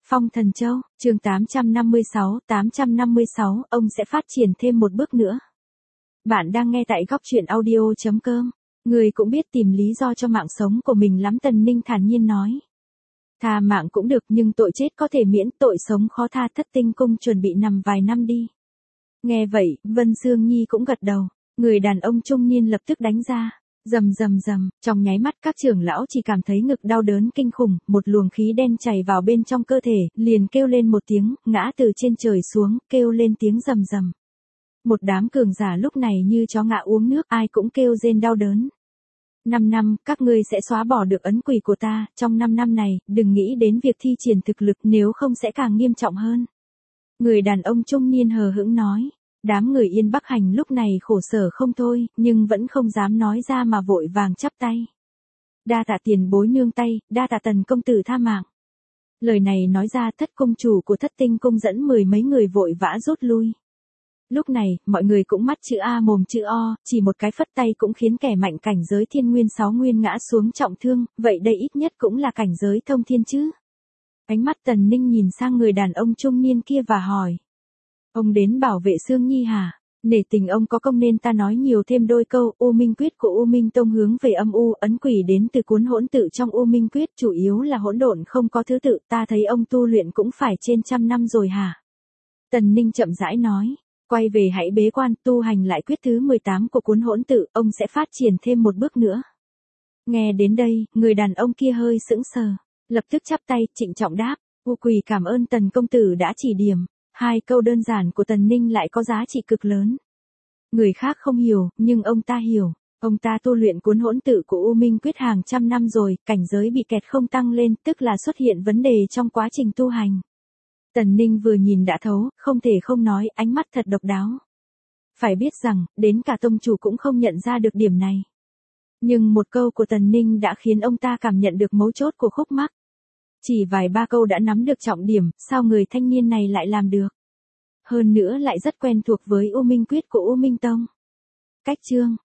Phong Thần Châu, chương 856, ông sẽ phát triển thêm một bước nữa. Bạn đang nghe tại góc truyện audio.com. Người cũng biết tìm lý do cho mạng sống của mình lắm, Tần Ninh thản nhiên nói. Tha mạng cũng được nhưng tội chết có thể miễn, tội sống khó tha. Thất Tinh Cung chuẩn bị nằm vài năm đi. Nghe vậy, Vân Dương Nhi cũng gật đầu. Người đàn ông trung niên lập tức đánh ra. Rầm rầm rầm, trong nháy mắt các trưởng lão chỉ cảm thấy ngực đau đớn kinh khủng, một luồng khí đen chảy vào bên trong cơ thể, liền kêu lên một tiếng, ngã từ trên trời xuống, kêu lên tiếng rầm rầm. Một đám cường giả lúc này như chó ngã uống nước, ai cũng kêu rên đau đớn. 5 năm, các ngươi sẽ xóa bỏ được ấn quỷ của ta, trong 5 năm này, đừng nghĩ đến việc thi triển thực lực, nếu không sẽ càng nghiêm trọng hơn. Người đàn ông trung niên hờ hững nói. Đám người Yên Bắc Hành lúc này khổ sở không thôi, nhưng vẫn không dám nói ra mà vội vàng chắp tay. Đa tạ tiền bối nương tay, đa tạ Tần công tử tha mạng. Lời này nói ra, Thất cung chủ của Thất Tinh Cung dẫn 10 mấy người vội vã rút lui. Lúc này, mọi người cũng mắt chữ A mồm chữ O, chỉ một cái phất tay cũng khiến kẻ mạnh cảnh giới thiên nguyên 6 nguyên ngã xuống trọng thương, vậy đây ít nhất cũng là cảnh giới thông thiên chứ. Ánh mắt Tần Ninh nhìn sang người đàn ông trung niên kia và hỏi. Ông đến bảo vệ Sương Nhi hả? Nể tình ông có công nên ta nói nhiều thêm đôi câu. U Minh Quyết của U Minh Tông hướng về âm u, ấn quỷ đến từ cuốn hỗn tự trong U Minh Quyết, chủ yếu là hỗn độn không có thứ tự, ta thấy ông tu luyện cũng phải trên 100 năm rồi hả? Tần Ninh chậm rãi nói, quay về hãy bế quan, tu hành lại quyết thứ 18 của cuốn hỗn tự, ông sẽ phát triển thêm một bước nữa. Nghe đến đây, người đàn ông kia hơi sững sờ, lập tức chắp tay, trịnh trọng đáp, U Quỳ cảm ơn Tần công tử đã chỉ điểm. Hai câu đơn giản của Tần Ninh lại có giá trị cực lớn. Người khác không hiểu, nhưng ông ta hiểu. Ông ta tu luyện cuốn hỗn tự của U Minh Quyết hàng trăm năm rồi, cảnh giới bị kẹt không tăng lên, tức là xuất hiện vấn đề trong quá trình tu hành. Tần Ninh vừa nhìn đã thấu, không thể không nói, ánh mắt thật độc đáo. Phải biết rằng, đến cả tông chủ cũng không nhận ra được điểm này. Nhưng một câu của Tần Ninh đã khiến ông ta cảm nhận được mấu chốt của khúc mắc. Chỉ vài ba câu đã nắm được trọng điểm, sao người thanh niên này lại làm được? Hơn nữa lại rất quen thuộc với U Minh Quyết của U Minh Tông. Cách chương